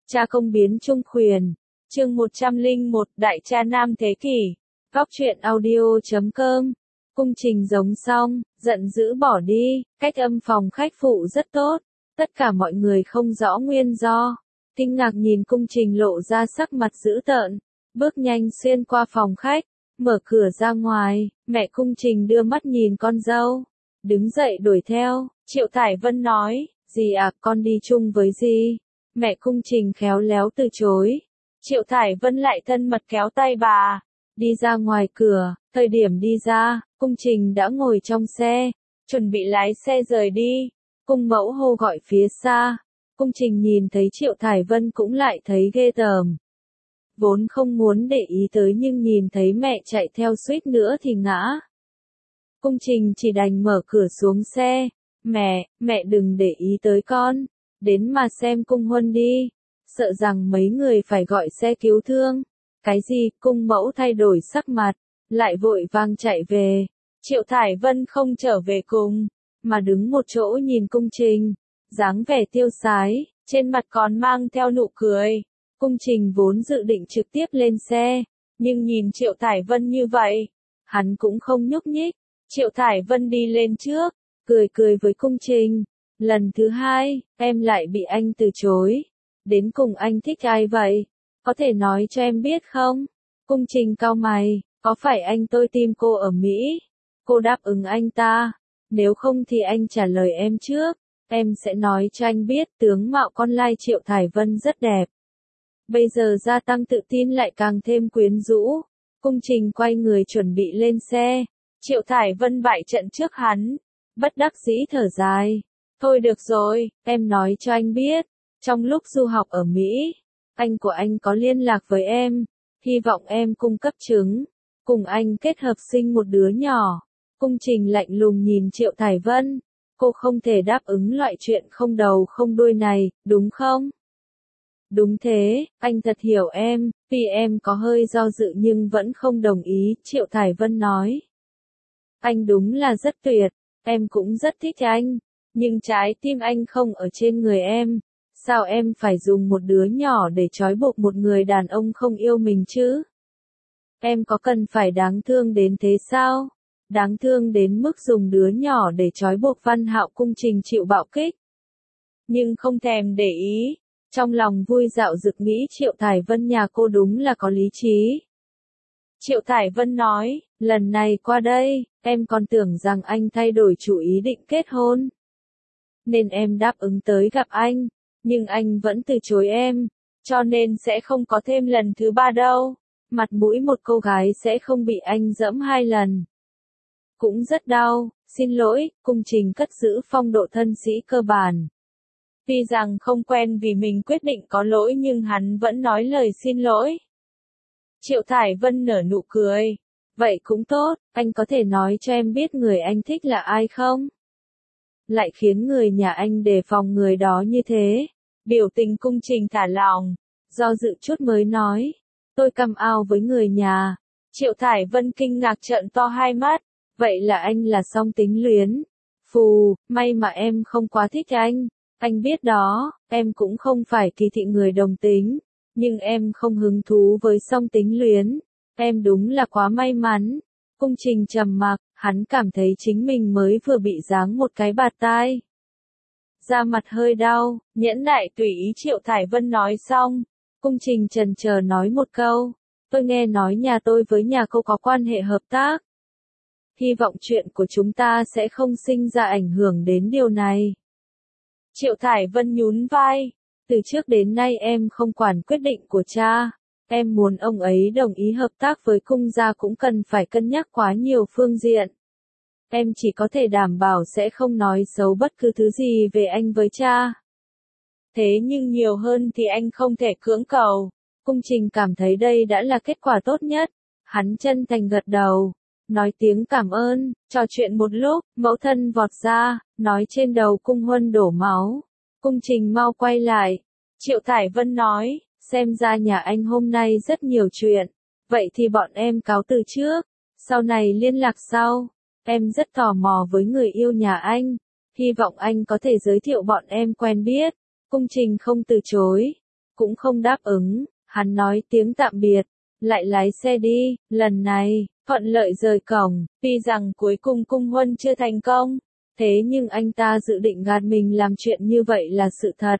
Cha công biến trung khuyền. Chương 101, Đại cha Nam Thế Kỷ. Góc truyện audio.com. Cung trình giống xong, giận dữ bỏ đi, cách âm phòng khách phụ rất tốt. Tất cả mọi người không rõ nguyên do. Kinh ngạc nhìn cung trình lộ ra sắc mặt dữ tợn. Bước nhanh xuyên qua phòng khách, mở cửa ra ngoài, mẹ cung trình đưa mắt nhìn con dâu. Đứng dậy đuổi theo, Triệu Thải Vân nói, dì à, con đi chung với dì. Mẹ cung trình khéo léo từ chối. Triệu Thải Vân lại thân mật kéo tay bà. Đi ra ngoài cửa, thời điểm đi ra, cung trình đã ngồi trong xe, chuẩn bị lái xe rời đi. Cung mẫu hô gọi phía xa. Cung trình nhìn thấy Triệu Thải Vân cũng lại thấy ghê tởm. Vốn không muốn để ý tới nhưng nhìn thấy mẹ chạy theo suýt nữa thì ngã. Cung trình chỉ đành mở cửa xuống xe. Mẹ đừng để ý tới con. Đến mà xem cung huân đi. Sợ rằng mấy người phải gọi xe cứu thương. Cái gì? Cung mẫu thay đổi sắc mặt, lại vội vàng chạy về. Triệu Thải Vân không trở về cùng, mà đứng một chỗ nhìn cung trình. Dáng vẻ tiêu sái, trên mặt còn mang theo nụ cười. Cung trình vốn dự định trực tiếp lên xe, nhưng nhìn Triệu Thải Vân như vậy, hắn cũng không nhúc nhích. Triệu Thải Vân đi lên trước, cười với cung trình. Lần thứ hai, em lại bị anh từ chối. Đến cùng anh thích ai vậy? Có thể nói cho em biết không? Cung trình cau mày, có phải anh tôi tìm cô ở Mỹ? Cô đáp ứng anh ta. Nếu không thì anh trả lời em trước. Em sẽ nói cho anh biết tướng mạo con lai Triệu Thải Vân rất đẹp. Bây giờ gia tăng tự tin lại càng thêm quyến rũ. Cung trình quay người chuẩn bị lên xe. Triệu Thải Vân bại trận trước hắn. Bất đắc dĩ thở dài. Thôi được rồi, em nói cho anh biết. Trong lúc du học ở Mỹ, anh của anh có liên lạc với em. Hy vọng em cung cấp trứng. Cùng anh kết hợp sinh một đứa nhỏ. Cung trình lạnh lùng nhìn Triệu Thải Vân. Cô không thể đáp ứng loại chuyện không đầu không đuôi này, đúng không? Đúng thế, anh thật hiểu em, vì em có hơi do dự nhưng vẫn không đồng ý, Triệu Thải Vân nói. Anh đúng là rất tuyệt, em cũng rất thích anh, nhưng trái tim anh không ở trên người em. Sao em phải dùng một đứa nhỏ để trói buộc một người đàn ông không yêu mình chứ? Em có cần phải đáng thương đến thế sao? Đáng thương đến mức dùng đứa nhỏ để trói buộc Văn Hạo. Cung trình chịu bạo kích. Nhưng không thèm để ý. Trong lòng vui dạo dực nghĩ Triệu Thải Vân nhà cô đúng là có lý trí. Triệu Thải Vân nói, lần này qua đây, em còn tưởng rằng anh thay đổi chủ ý định kết hôn. Nên em đáp ứng tới gặp anh, nhưng anh vẫn từ chối em, cho nên sẽ không có thêm lần thứ ba đâu. Mặt mũi một cô gái sẽ không bị anh giẫm 2 lần. Cũng rất đau, xin lỗi, cung trình cất giữ phong độ thân sĩ cơ bản. Tuy rằng không quen vì mình quyết định có lỗi nhưng hắn vẫn nói lời xin lỗi. Triệu Thải Vân nở nụ cười. Vậy cũng tốt, anh có thể nói cho em biết người anh thích là ai không? Lại khiến người nhà anh đề phòng người đó như thế. Biểu tình cung trình thả lỏng, do dự chút mới nói. Tôi căm ao với người nhà. Triệu Thải Vân kinh ngạc trợn to hai mắt. Vậy là anh là song tính luyến. Phù, may mà em không quá thích anh. Anh biết đó, em cũng không phải kỳ thị người đồng tính. Nhưng em không hứng thú với song tính luyến. Em đúng là quá may mắn. Cung trình trầm mặc, hắn cảm thấy chính mình mới vừa bị giáng một cái bạt tai. Da mặt hơi đau, nhẫn nại tùy ý Triệu Thải Vân nói xong. Cung trình chần chờ nói một câu. Tôi nghe nói nhà tôi với nhà cô có quan hệ hợp tác. Hy vọng chuyện của chúng ta sẽ không sinh ra ảnh hưởng đến điều này. Triệu Thải Vân nhún vai. Từ trước đến nay em không quản quyết định của cha. Em muốn ông ấy đồng ý hợp tác với cung gia cũng cần phải cân nhắc quá nhiều phương diện. Em chỉ có thể đảm bảo sẽ không nói xấu bất cứ thứ gì về anh với cha. Thế nhưng nhiều hơn thì anh không thể cưỡng cầu. Cung trình cảm thấy đây đã là kết quả tốt nhất. Hắn chân thành gật đầu. Nói tiếng cảm ơn, trò chuyện một lúc, mẫu thân vọt ra, nói trên đầu cung huân đổ máu. Cung trình mau quay lại. Triệu Thải Vân nói, xem ra nhà anh hôm nay rất nhiều chuyện. Vậy thì bọn em cáo từ trước, sau này liên lạc sau. Em rất tò mò với người yêu nhà anh. Hy vọng anh có thể giới thiệu bọn em quen biết. Cung trình không từ chối. cũng không đáp ứng, hắn nói tiếng tạm biệt, lại lái xe đi, lần này, thuận lợi rời cổng, tuy rằng cuối cùng cung huân chưa thành công, thế nhưng anh ta dự định gạt mình làm chuyện như vậy là sự thật.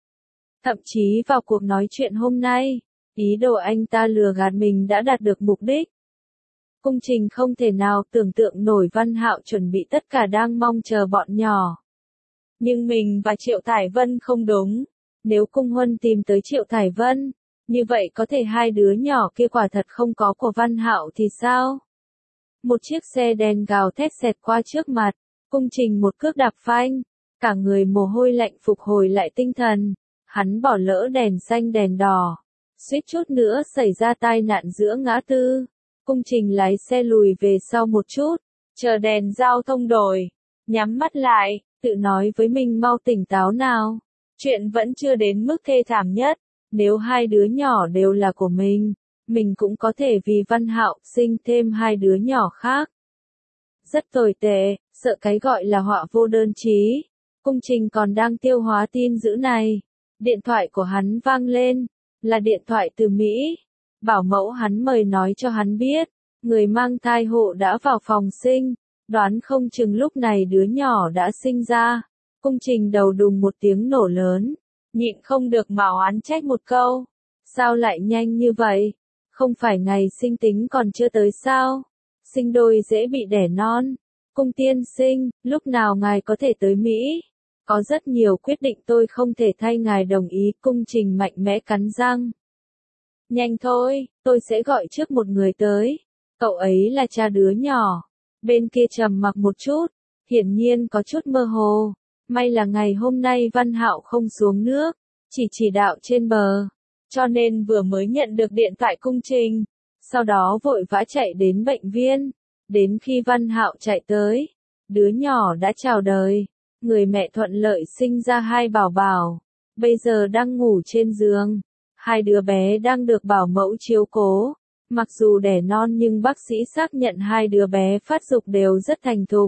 Thậm chí vào cuộc nói chuyện hôm nay, ý đồ anh ta lừa gạt mình đã đạt được mục đích. Cung Trình không thể nào tưởng tượng nổi Văn Hạo chuẩn bị tất cả đang mong chờ bọn nhỏ. Nhưng mình và Triệu Thải Vân không đúng. Nếu Cung Huân tìm tới Triệu Thải Vân, như vậy có thể hai đứa nhỏ kia quả thật không có của Văn Hạo thì sao? Một chiếc xe đen gào thét xẹt qua trước mặt, Cung Trình một cước đạp phanh, cả người mồ hôi lạnh phục hồi lại tinh thần. Hắn bỏ lỡ đèn xanh đèn đỏ, suýt chút nữa xảy ra tai nạn giữa ngã tư. Cung Trình lái xe lùi về sau một chút, chờ đèn giao thông đổi, nhắm mắt lại, tự nói với mình mau tỉnh táo nào. Chuyện vẫn chưa đến mức thê thảm nhất, nếu hai đứa nhỏ đều là của mình cũng có thể vì Văn Hạo sinh thêm hai đứa nhỏ khác. Rất tồi tệ, sợ cái gọi là họa vô đơn chí. Cung Trình còn đang tiêu hóa tin dữ này. Điện thoại của hắn vang lên, là điện thoại từ Mỹ. Bảo mẫu hắn mời nói cho hắn biết, người mang thai hộ đã vào phòng sinh, đoán không chừng lúc này đứa nhỏ đã sinh ra. Cung Trình đầu đùng một tiếng nổ lớn, nhịn không được mà oán trách một câu. Sao lại nhanh như vậy? Không phải ngày sinh tính còn chưa tới sao? Sinh đôi dễ bị đẻ non. Cung tiên sinh, lúc nào ngài có thể tới Mỹ? Có rất nhiều quyết định tôi không thể thay ngài đồng ý. Cung Trình mạnh mẽ cắn răng. Nhanh thôi, tôi sẽ gọi trước một người tới. Cậu ấy là cha đứa nhỏ. Bên kia trầm mặc một chút, hiển nhiên có chút mơ hồ. May là ngày hôm nay Văn Hạo không xuống nước, chỉ đạo trên bờ. Cho nên vừa mới nhận được điện thoại Cung Trình. Sau đó vội vã chạy đến bệnh viện. Đến khi Văn Hạo chạy tới, đứa nhỏ đã chào đời. Người mẹ thuận lợi sinh ra hai bảo bảo. Bây giờ đang ngủ trên giường. Hai đứa bé đang được bảo mẫu chiếu cố. Mặc dù đẻ non nhưng bác sĩ xác nhận hai đứa bé phát dục đều rất thành thục.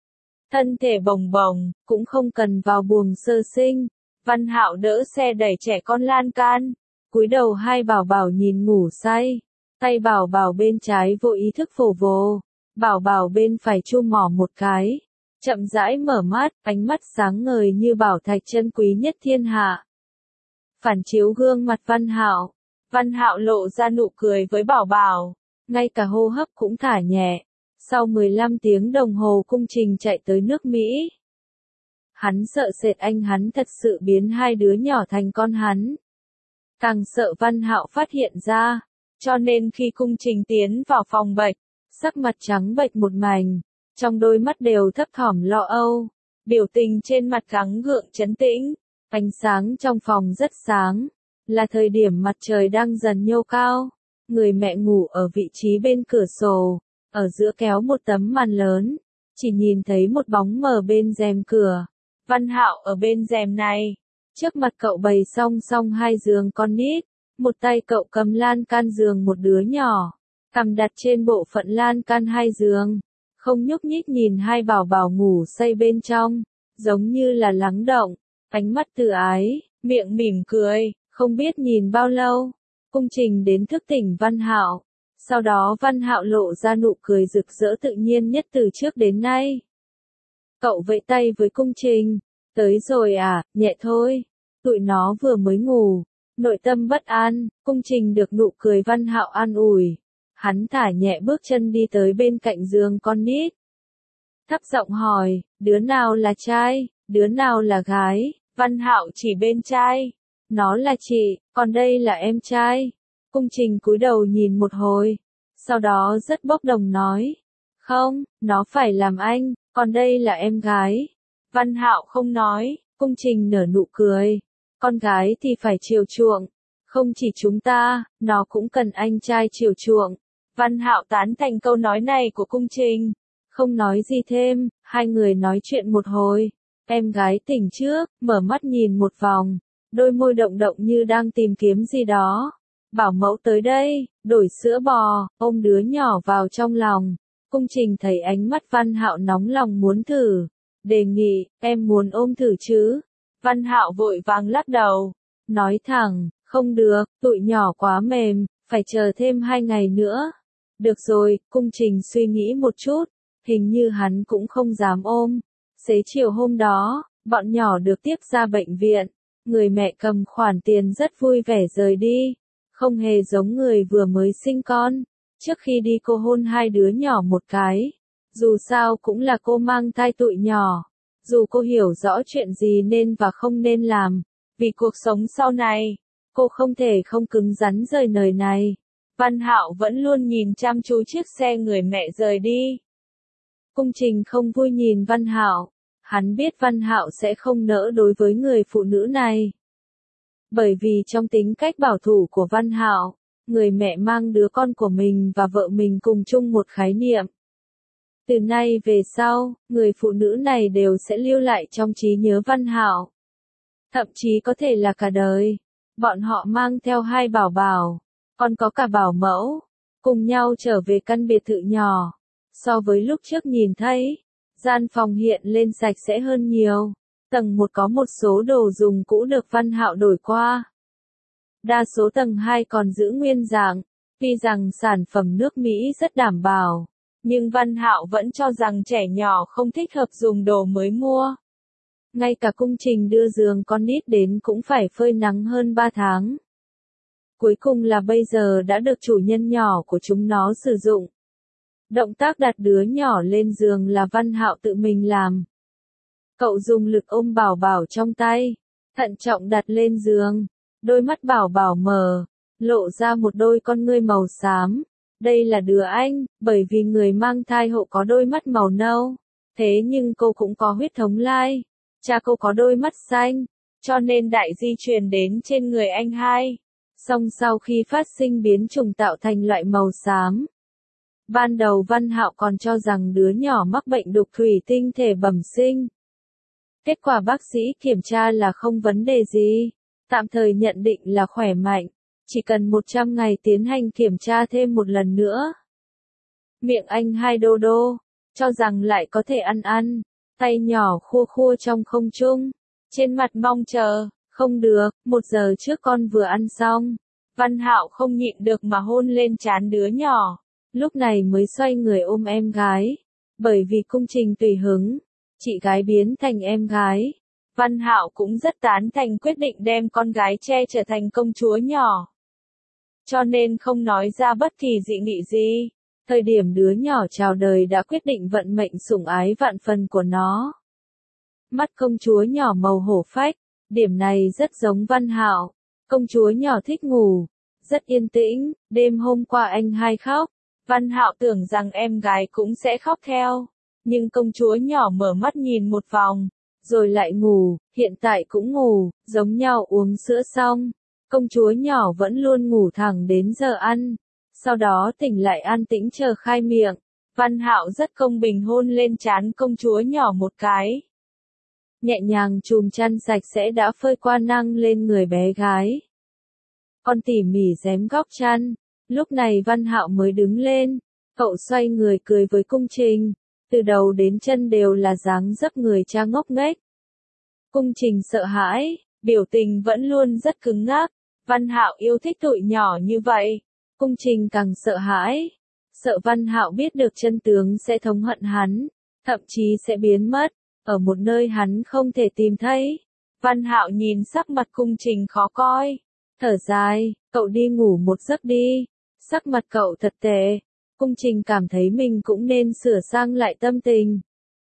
Thân thể bồng bồng, cũng không cần vào buồng sơ sinh. Văn Hạo đỡ xe đẩy trẻ con lan can. Cúi đầu hai bảo bảo nhìn ngủ say. Tay bảo bảo bên trái vô ý thức phổ vồ. Bảo bảo bên phải chu mỏ một cái. Chậm rãi mở mắt, ánh mắt sáng ngời như bảo thạch chân quý nhất thiên hạ. Phản chiếu gương mặt Văn Hạo. Văn Hạo lộ ra nụ cười với bảo bảo. Ngay cả hô hấp cũng thả nhẹ. Sau 15 tiếng đồng hồ Cung Trình chạy tới nước Mỹ. Hắn sợ sệt anh hắn thật sự biến hai đứa nhỏ thành con hắn. Càng sợ Văn Hạo phát hiện ra. Cho nên khi Cung Trình tiến vào phòng bệnh, sắc mặt trắng bệch một mảnh. Trong đôi mắt đều thấp thỏm lo âu. Biểu tình trên mặt gắng gượng trấn tĩnh. Ánh sáng trong phòng rất sáng. Là thời điểm mặt trời đang dần nhô cao. Người mẹ ngủ ở vị trí bên cửa sổ. Ở giữa kéo một tấm màn lớn. Chỉ nhìn thấy một bóng mờ bên rèm cửa. Văn Hạo ở bên rèm này. Trước mặt cậu bày song song hai giường con nít. Một tay cậu cầm lan can giường một đứa nhỏ. Cằm đặt trên bộ phận lan can hai giường. Không nhúc nhích nhìn hai bảo bảo ngủ say bên trong. Giống như là lắng động. Ánh mắt từ ái, miệng mỉm cười. Không biết nhìn bao lâu. Cung Trình đến thức tỉnh Văn Hạo. Sau đó Văn Hạo lộ ra nụ cười rực rỡ tự nhiên nhất từ trước đến nay. Cậu vẫy tay với Cung Trình. Tới rồi à, nhẹ thôi. Tụi nó vừa mới ngủ. Nội tâm bất an, Cung Trình được nụ cười Văn Hạo an ủi. Hắn thả nhẹ bước chân đi tới bên cạnh giường con nít. Thấp giọng hỏi, đứa nào là trai, đứa nào là gái? Văn Hạo chỉ bên trai. Nó là chị, còn đây là em trai. Cung Trình cúi đầu nhìn một hồi. Sau đó rất bốc đồng nói. Không, nó phải làm anh, còn đây là em gái. Văn Hạo không nói, Cung Trình nở nụ cười. Con gái thì phải chiều chuộng. Không chỉ chúng ta, nó cũng cần anh trai chiều chuộng. Văn Hạo tán thành câu nói này của Cung Trình. Không nói gì thêm, hai người nói chuyện một hồi. Em gái tỉnh trước, mở mắt nhìn một vòng. Đôi môi động động như đang tìm kiếm gì đó. Bảo mẫu tới đây, đổi sữa bò, ôm đứa nhỏ vào trong lòng. Cung Trình thấy ánh mắt Văn Hạo nóng lòng muốn thử. Đề nghị, em muốn ôm thử chứ? Văn Hạo vội vàng lắc đầu. Nói thẳng, Không được, tụi nhỏ quá mềm, phải chờ thêm 2 ngày nữa. Được rồi, Cung Trình suy nghĩ một chút, hình như hắn cũng không dám ôm. Xế chiều hôm đó, bọn nhỏ được tiếp ra bệnh viện, người mẹ cầm khoản tiền rất vui vẻ rời đi, không hề giống người vừa mới sinh con. Trước khi đi cô hôn 2 đứa nhỏ một cái, dù sao cũng là cô mang thai tụi nhỏ, dù cô hiểu rõ chuyện gì nên và không nên làm, vì cuộc sống sau này, cô không thể không cứng rắn rời nơi này. Văn Hạo vẫn luôn nhìn chăm chú chiếc xe người mẹ rời đi. Cung Trình không vui nhìn Văn Hạo, hắn biết Văn Hạo sẽ không nỡ đối với người phụ nữ này. Bởi vì trong tính cách bảo thủ của Văn Hạo, người mẹ mang đứa con của mình và vợ mình cùng chung một khái niệm. Từ nay về sau, người phụ nữ này đều sẽ lưu lại trong trí nhớ Văn Hạo. Thậm chí có thể là cả đời. Bọn họ mang theo 2 bảo bảo, còn có cả bảo mẫu, cùng nhau trở về căn biệt thự nhỏ. So với lúc trước nhìn thấy, gian phòng hiện lên sạch sẽ hơn nhiều. Tầng 1 có một số đồ dùng cũ được Văn Hạo đổi qua. Đa số tầng 2 còn giữ nguyên dạng, tuy rằng sản phẩm nước Mỹ rất đảm bảo, nhưng Văn Hạo vẫn cho rằng trẻ nhỏ không thích hợp dùng đồ mới mua. Ngay cả Cung Trình đưa giường con nít đến cũng phải phơi nắng hơn 3 tháng. Cuối cùng là bây giờ đã được chủ nhân nhỏ của chúng nó sử dụng. Động tác đặt đứa nhỏ lên giường là Văn Hạo tự mình làm. Cậu dùng lực ôm bảo bảo trong tay, thận trọng đặt lên giường. Đôi mắt bảo bảo mở, lộ ra một đôi con ngươi màu xám. Đây là đứa anh, bởi vì người mang thai hộ có đôi mắt màu nâu. Thế nhưng cô cũng có huyết thống lai. Cha cô có đôi mắt xanh, cho nên đại di truyền đến trên người anh hai. Song sau khi phát sinh biến chủng tạo thành loại màu xám. Ban đầu Văn Hạo còn cho rằng đứa nhỏ mắc bệnh đục thủy tinh thể bẩm sinh. Kết quả bác sĩ kiểm tra là không vấn đề gì, tạm thời nhận định là khỏe mạnh, chỉ cần 100 ngày tiến hành kiểm tra thêm một lần nữa. Miệng anh hai đô đô, cho rằng lại có thể ăn, tay nhỏ khua khua trong không trung, trên mặt mong chờ, không được, 1 giờ trước con vừa ăn xong. Văn Hạo không nhịn được mà hôn lên trán đứa nhỏ, lúc này mới xoay người ôm em gái, bởi vì Cung Trình tùy hứng, chị gái biến thành em gái. Văn Hạo cũng rất tán thành quyết định đem con gái che trở thành công chúa nhỏ. Cho nên không nói ra bất kỳ dị nghị gì. Thời điểm đứa nhỏ chào đời đã quyết định vận mệnh sủng ái vạn phần của nó. Mắt công chúa nhỏ màu hổ phách, điểm này rất giống Văn Hạo. Công chúa nhỏ thích ngủ, rất yên tĩnh, đêm hôm qua anh hai khóc. Văn Hạo tưởng rằng em gái cũng sẽ khóc theo. Nhưng công chúa nhỏ mở mắt nhìn một vòng, rồi lại ngủ, hiện tại cũng ngủ, giống nhau uống sữa xong. Công chúa nhỏ vẫn luôn ngủ thẳng đến giờ ăn, sau đó tỉnh lại an tĩnh chờ khai miệng. Văn Hạo rất công bình hôn lên trán công chúa nhỏ một cái. Nhẹ nhàng chùm chăn sạch sẽ đã phơi qua nang lên người bé gái. Con tỉ mỉ rém góc chăn, lúc này Văn Hạo mới đứng lên, cậu xoay người cười với Cung Trình. Từ đầu đến chân đều là dáng dấp người cha ngốc nghếch. Cung Trình sợ hãi, biểu tình vẫn luôn rất cứng ngắc. Văn Hạo yêu thích tụi nhỏ như vậy. Cung Trình càng sợ hãi. Sợ Văn Hạo biết được chân tướng sẽ thống hận hắn, thậm chí sẽ biến mất, ở một nơi hắn không thể tìm thấy. Văn Hạo nhìn sắc mặt Cung Trình khó coi. Thở dài, cậu đi ngủ một giấc đi. Sắc mặt cậu thật tệ. Cung Trình cảm thấy mình cũng nên sửa sang lại tâm tình.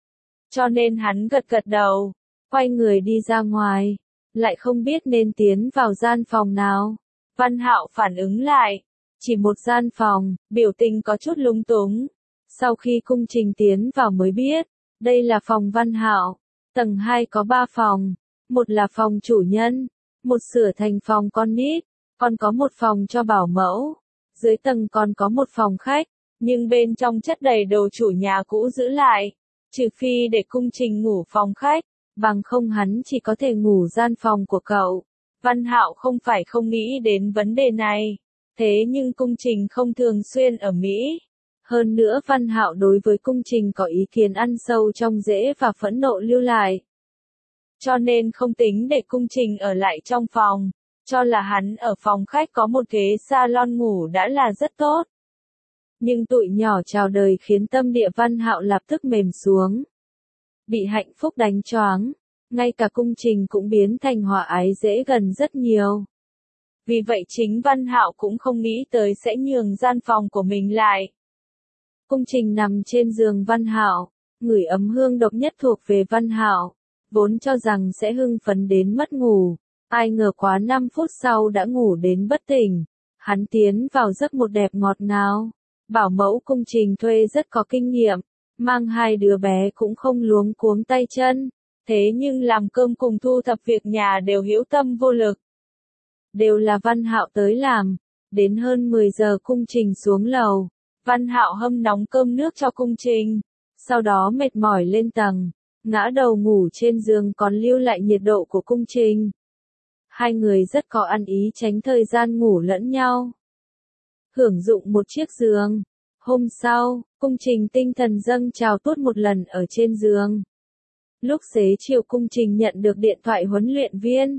Cho nên hắn gật gật đầu, quay người đi ra ngoài, lại không biết nên tiến vào gian phòng nào. Văn Hạo phản ứng lại, chỉ một gian phòng, biểu tình có chút lung túng. Sau khi Cung Trình tiến vào mới biết, đây là phòng Văn Hạo. Tầng 2 có 3 phòng, một là phòng chủ nhân, một sửa thành phòng con nít, còn có một phòng cho bảo mẫu. Dưới tầng còn có một phòng khách. Nhưng bên trong chất đầy đồ chủ nhà cũ giữ lại, trừ phi để Cung Trình ngủ phòng khách, bằng không hắn chỉ có thể ngủ gian phòng của cậu. Văn Hạo không phải không nghĩ đến vấn đề này, thế nhưng Cung Trình không thường xuyên ở Mỹ. Hơn nữa Văn Hạo đối với Cung Trình có ý kiến ăn sâu trong rễ và phẫn nộ lưu lại. Cho nên không tính để Cung Trình ở lại trong phòng. cho là hắn ở phòng khách có một ghế salon ngủ đã là rất tốt. Nhưng tụi nhỏ chào đời khiến tâm địa Văn Hạo lập tức mềm xuống. Bị hạnh phúc đánh choáng, ngay cả Cung Trình cũng biến thành hòa ái dễ gần rất nhiều. Vì vậy chính Văn Hạo cũng không nghĩ tới sẽ nhường gian phòng của mình lại. Cung Trình nằm trên giường Văn Hạo, ngửi ấm hương độc nhất thuộc về Văn Hạo, vốn cho rằng sẽ hưng phấn đến mất ngủ, ai ngờ quá 5 phút sau đã ngủ đến bất tỉnh. Hắn tiến vào giấc một đẹp ngọt ngào. Bảo mẫu Cung Trình thuê rất có kinh nghiệm, mang 2 đứa bé cũng không luống cuống tay chân, thế nhưng làm cơm cùng thu thập việc nhà đều hữu tâm vô lực. Đều là Văn Hạo tới làm, đến hơn 10 giờ Cung Trình xuống lầu, Văn Hạo hâm nóng cơm nước cho Cung Trình, sau đó mệt mỏi lên tầng, ngã đầu ngủ trên giường còn lưu lại nhiệt độ của Cung Trình. Hai người rất có ăn ý tránh thời gian ngủ lẫn nhau. Hưởng dụng một chiếc giường. Hôm sau, Cung Trình tinh thần dâng trào tuốt một lần ở trên giường. Lúc xế chiều Cung Trình nhận được điện thoại huấn luyện viên.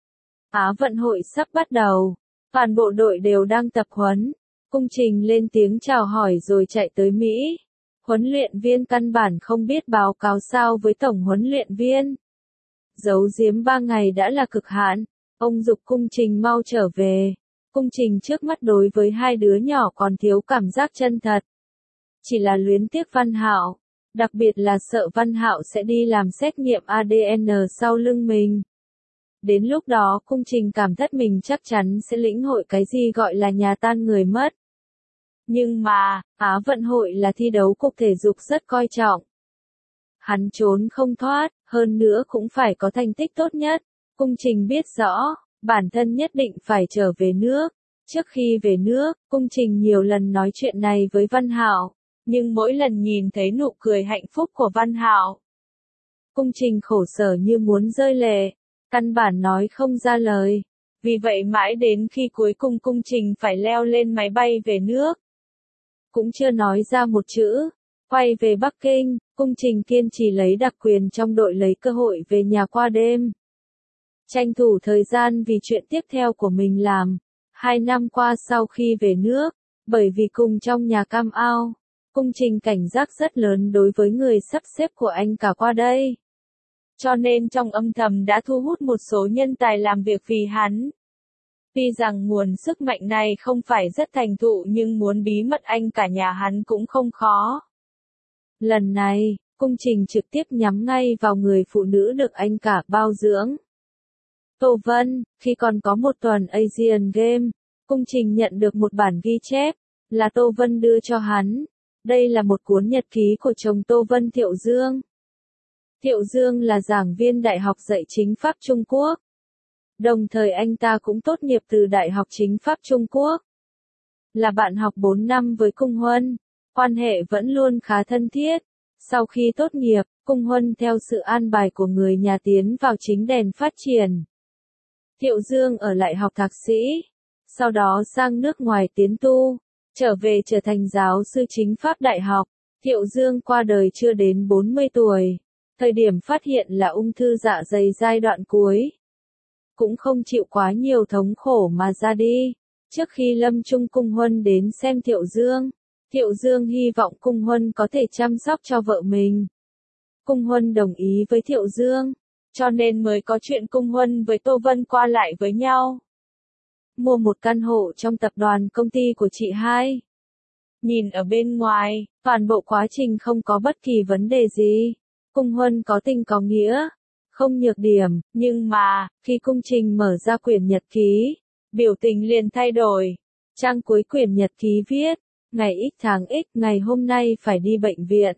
Á vận hội sắp bắt đầu, toàn bộ đội đều đang tập huấn. Cung Trình lên tiếng chào hỏi rồi chạy tới Mỹ. Huấn luyện viên căn bản không biết báo cáo sao với tổng huấn luyện viên. Giấu giếm 3 ngày đã là cực hạn, ông giục Cung Trình mau trở về. Cung Trình trước mắt đối với 2 đứa nhỏ còn thiếu cảm giác chân thật. Chỉ là luyến tiếc Văn Hạo, đặc biệt là sợ Văn Hạo sẽ đi làm xét nghiệm ADN sau lưng mình. Đến lúc đó Cung Trình cảm thất mình chắc chắn sẽ lĩnh hội cái gì gọi là nhà tan người mất. Nhưng mà, Á vận hội là thi đấu cục thể dục rất coi trọng. Hắn trốn không thoát, hơn nữa cũng phải có thành tích tốt nhất. Cung Trình biết rõ, bản thân nhất định phải trở về nước. Trước khi về nước, Cung Trình nhiều lần nói chuyện này với Văn Hạo, nhưng mỗi lần nhìn thấy nụ cười hạnh phúc của Văn Hạo, Cung Trình khổ sở như muốn rơi lệ, căn bản nói không ra lời. Vì vậy mãi đến khi cuối cùng Cung Trình phải leo lên máy bay về nước, cũng chưa nói ra một chữ. Quay về Bắc Kinh, Cung Trình kiên trì lấy đặc quyền trong đội lấy cơ hội về nhà qua đêm. Tranh thủ thời gian vì chuyện tiếp theo của mình làm. 2 năm qua sau khi về nước, bởi vì cùng trong nhà cam ao, Cung Trình cảnh giác rất lớn đối với người sắp xếp của anh cả qua đây. Cho nên trong âm thầm đã thu hút một số nhân tài làm việc vì hắn. Tuy rằng nguồn sức mạnh này không phải rất thành thụ nhưng muốn bí mật anh cả nhà hắn cũng không khó. Lần này, Cung Trình trực tiếp nhắm ngay vào người phụ nữ được anh cả bao dưỡng. Tô Vân, khi còn có một tuần Asian Game, Cung Trình nhận được một bản ghi chép, là Tô Vân đưa cho hắn. Đây là một cuốn nhật ký của chồng Tô Vân Thiệu Dương. Thiệu Dương là giảng viên Đại học dạy chính pháp Trung Quốc. Đồng thời anh ta cũng tốt nghiệp từ Đại học Chính pháp Trung Quốc. Là bạn học 4 năm với Cung Huân, quan hệ vẫn luôn khá thân thiết. Sau khi tốt nghiệp, Cung Huân theo sự an bài của người nhà tiến vào chính đèn phát triển. Thiệu Dương ở lại học thạc sĩ, sau đó sang nước ngoài tiến tu, trở về trở thành giáo sư chính pháp đại học. Thiệu Dương qua đời chưa đến 40 tuổi, thời điểm phát hiện là ung thư dạ dày giai đoạn cuối. Cũng không chịu quá nhiều thống khổ mà ra đi. Trước khi lâm chung Cung Huân đến xem Thiệu Dương hy vọng Cung Huân có thể chăm sóc cho vợ mình. Cung Huân đồng ý với Thiệu Dương, cho nên mới có chuyện Cung Huân với Tô Vân qua lại với nhau. Mua một căn hộ trong tập đoàn công ty của chị hai. Nhìn ở bên ngoài, toàn bộ quá trình không có bất kỳ vấn đề gì. Cung Huân có tình có nghĩa, không nhược điểm, nhưng mà, khi Cung Trình mở ra quyển nhật ký, biểu tình liền thay đổi. Trang cuối quyển nhật ký viết, ngày X tháng X, ngày hôm nay phải đi bệnh viện.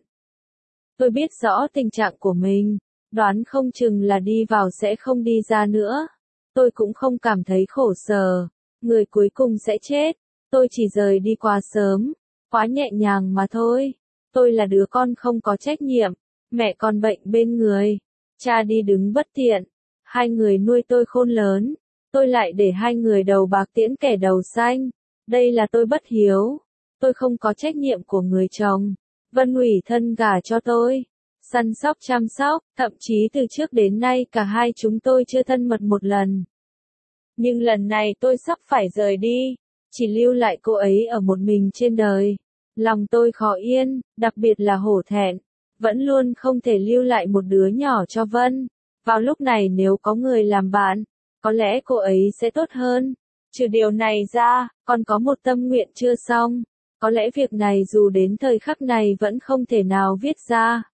Tôi biết rõ tình trạng của mình, đoán không chừng là đi vào sẽ không đi ra nữa. Tôi cũng không cảm thấy khổ sở, người cuối cùng sẽ chết. Tôi chỉ rời đi quá sớm, quá nhẹ nhàng mà thôi. Tôi là đứa con không có trách nhiệm, mẹ con bệnh bên người, cha đi đứng bất tiện. 2 người nuôi tôi khôn lớn, tôi lại để 2 người đầu bạc tiễn kẻ đầu xanh. Đây là tôi bất hiếu. Tôi không có trách nhiệm của người chồng. Vân ủy thân gả cho tôi, săn sóc chăm sóc, thậm chí từ trước đến nay cả hai chúng tôi chưa thân mật một lần. Nhưng lần này tôi sắp phải rời đi, chỉ lưu lại cô ấy ở một mình trên đời. Lòng tôi khó yên, đặc biệt là hổ thẹn, vẫn luôn không thể lưu lại một đứa nhỏ cho Vân. Vào lúc này nếu có người làm bạn, có lẽ cô ấy sẽ tốt hơn. Trừ điều này ra, còn có một tâm nguyện chưa xong. Có lẽ việc này dù đến thời khắc này vẫn không thể nào viết ra.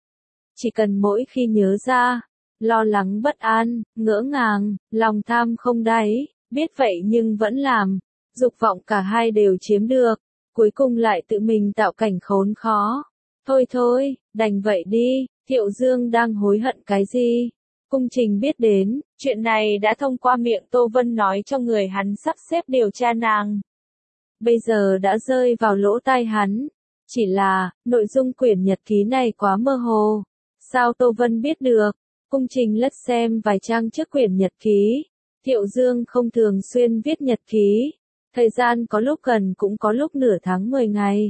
Chỉ cần mỗi khi nhớ ra, lo lắng bất an, ngỡ ngàng, lòng tham không đáy, biết vậy nhưng vẫn làm, dục vọng cả hai đều chiếm được, cuối cùng lại tự mình tạo cảnh khốn khó. Thôi thôi, đành vậy đi, Thiệu Dương đang hối hận cái gì? Cung Trình biết đến, chuyện này đã thông qua miệng Tô Vân nói cho người hắn sắp xếp điều tra nàng. Bây giờ đã rơi vào lỗ tai hắn. Chỉ là, nội dung quyển nhật ký này quá mơ hồ. Sao Tô Vân biết được? Cung Trình lật xem vài trang trước quyển nhật ký. Thiệu Dương không thường xuyên viết nhật ký. Thời gian có lúc gần cũng có lúc nửa tháng 10 ngày.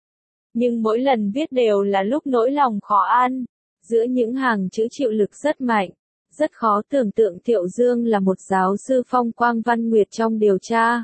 Nhưng mỗi lần viết đều là lúc nỗi lòng khó an. Giữa những hàng chữ chịu lực rất mạnh. Rất khó tưởng tượng Thiệu Dương là một giáo sư phong quang văn nguyệt trong điều tra.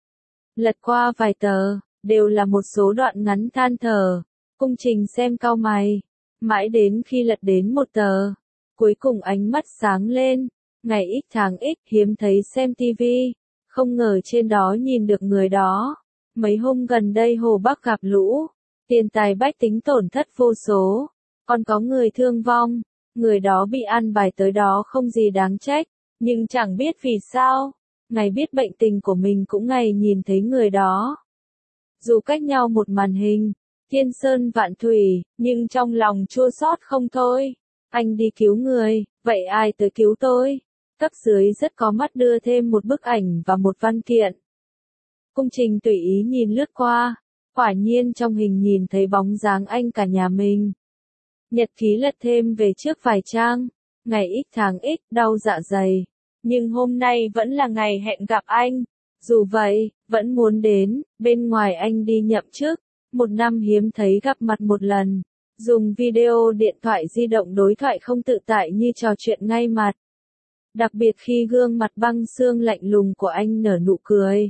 Lật qua vài tờ, đều là một số đoạn ngắn than thở. Cung Trình xem cau mày. Mãi đến khi lật đến một tờ. Cuối cùng ánh mắt sáng lên. Ngày X tháng X hiếm thấy xem tivi. Không ngờ trên đó nhìn được người đó. Mấy hôm gần đây Hồ Bắc gặp lũ. Tiền tài bách tính tổn thất vô số. Còn có người thương vong. Người đó bị ăn bài tới đó không gì đáng trách. Nhưng chẳng biết vì sao. Ngày biết bệnh tình của mình cũng ngày nhìn thấy người đó. Dù cách nhau một màn hình, thiên sơn vạn thủy, nhưng trong lòng chua xót không thôi. Anh đi cứu người, vậy ai tới cứu tôi? Cấp dưới rất có mắt đưa thêm một bức ảnh và một văn kiện. Cung Trình tùy ý nhìn lướt qua, quả nhiên trong hình nhìn thấy bóng dáng anh cả nhà mình. Nhật ký lật thêm về trước vài trang, ngày X tháng X đau dạ dày. Nhưng hôm nay vẫn là ngày hẹn gặp anh. Dù vậy, vẫn muốn đến, bên ngoài anh đi nhậm chức. Một năm hiếm thấy gặp mặt một lần. Dùng video điện thoại di động đối thoại không tự tại như trò chuyện ngay mặt. Đặc biệt khi gương mặt băng xương lạnh lùng của anh nở nụ cười.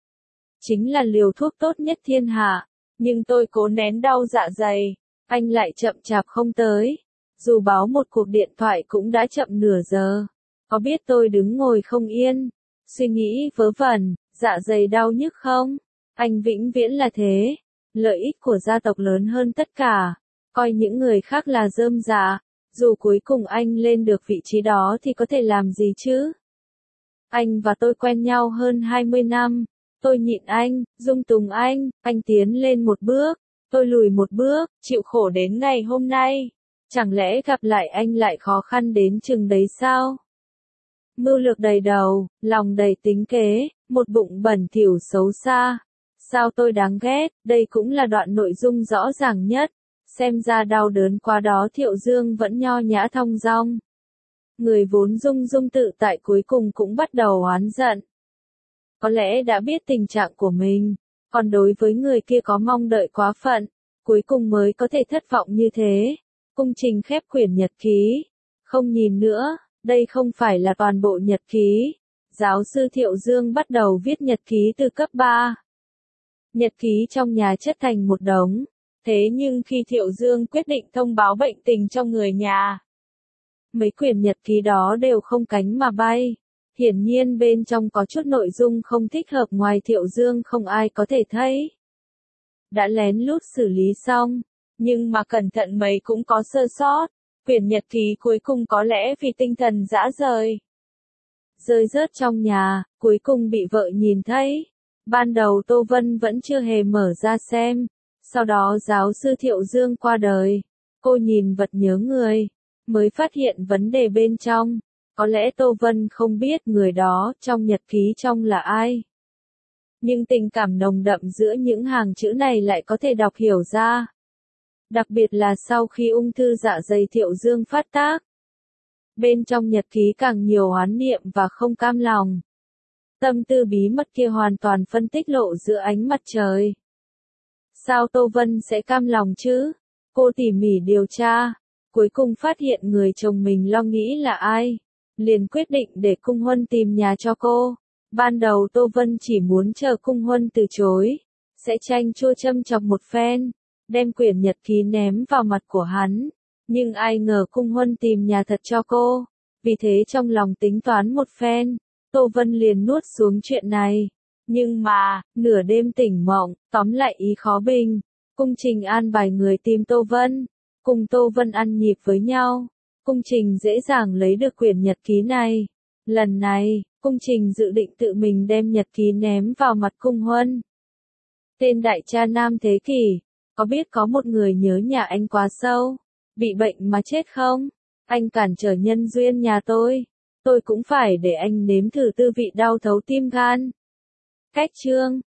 Chính là liều thuốc tốt nhất thiên hạ. Nhưng tôi cố nén đau dạ dày. Anh lại chậm chạp không tới. Dù báo một cuộc điện thoại cũng đã chậm nửa giờ. Có biết tôi đứng ngồi không yên, suy nghĩ vớ vẩn, dạ dày đau nhức không? Anh vĩnh viễn là thế. Lợi ích của gia tộc lớn hơn tất cả. Coi những người khác là rơm rạ. Dù cuối cùng anh lên được vị trí đó thì có thể làm gì chứ? Anh và tôi quen nhau hơn 20 năm. Tôi nhịn anh, dung túng anh tiến lên một bước. Tôi lùi một bước, chịu khổ đến ngày hôm nay. Chẳng lẽ gặp lại anh lại khó khăn đến chừng đấy sao? Mưu lược đầy đầu, lòng đầy tính kế, một bụng bẩn thỉu xấu xa. Sao tôi đáng ghét, đây cũng là đoạn nội dung rõ ràng nhất. Xem ra đau đớn quá đó Thiệu Dương vẫn nho nhã thong dong. Người vốn dung dung tự tại cuối cùng cũng bắt đầu oán giận. Có lẽ đã biết tình trạng của mình, còn đối với người kia có mong đợi quá phận, cuối cùng mới có thể thất vọng như thế. Cung Trình khép quyển nhật ký, không nhìn nữa. Đây không phải là toàn bộ nhật ký. Giáo sư Thiệu Dương bắt đầu viết nhật ký từ cấp 3. Nhật ký trong nhà chất thành một đống. Thế nhưng khi Thiệu Dương quyết định thông báo bệnh tình trong người nhà, mấy quyển nhật ký đó đều không cánh mà bay. Hiển nhiên bên trong có chút nội dung không thích hợp, ngoài Thiệu Dương không ai có thể thấy. Đã lén lút xử lý xong, nhưng mà cẩn thận mấy cũng có sơ sót. Quyển nhật ký cuối cùng có lẽ vì tinh thần rã rời, rơi rớt trong nhà, cuối cùng bị vợ nhìn thấy. Ban đầu Tô Vân vẫn chưa hề mở ra xem. Sau đó giáo sư Thiệu Dương qua đời. Cô nhìn vật nhớ người, mới phát hiện vấn đề bên trong. Có lẽ Tô Vân không biết người đó trong nhật ký trong là ai. Nhưng tình cảm nồng đậm giữa những hàng chữ này lại có thể đọc hiểu ra. Đặc biệt là sau khi ung thư dạ dày Thiệu Dương phát tác. Bên trong nhật ký càng nhiều oán niệm và không cam lòng. Tâm tư bí mật kia hoàn toàn phân tích lộ giữa ánh mặt trời. Sao Tô Vân sẽ cam lòng chứ? Cô tỉ mỉ điều tra, cuối cùng phát hiện người chồng mình lo nghĩ là ai. Liền quyết định để cung huân tìm nhà cho cô. Ban đầu Tô Vân chỉ muốn chờ Cung Huân từ chối, sẽ tranh chua châm chọc một phen, đem quyển nhật ký ném vào mặt của hắn. Nhưng ai ngờ Cung Huân tìm nhà thật cho cô, vì thế trong lòng tính toán một phen, Tô Vân liền nuốt xuống chuyện này. Nhưng mà, nửa đêm tỉnh mộng, tóm lại ý khó bình. Cung Trình an bài người tìm Tô Vân, cùng Tô Vân ăn nhịp với nhau. Cung Trình dễ dàng lấy được quyển nhật ký này. Lần này, Cung Trình dự định tự mình đem nhật ký ném vào mặt Cung Huân. Tên đại cha Nam Thế Kỷ, có biết có một người nhớ nhà anh quá sâu, bị bệnh mà chết không? Anh cản trở nhân duyên nhà tôi cũng phải để anh nếm thử tư vị đau thấu tim gan. Cách chương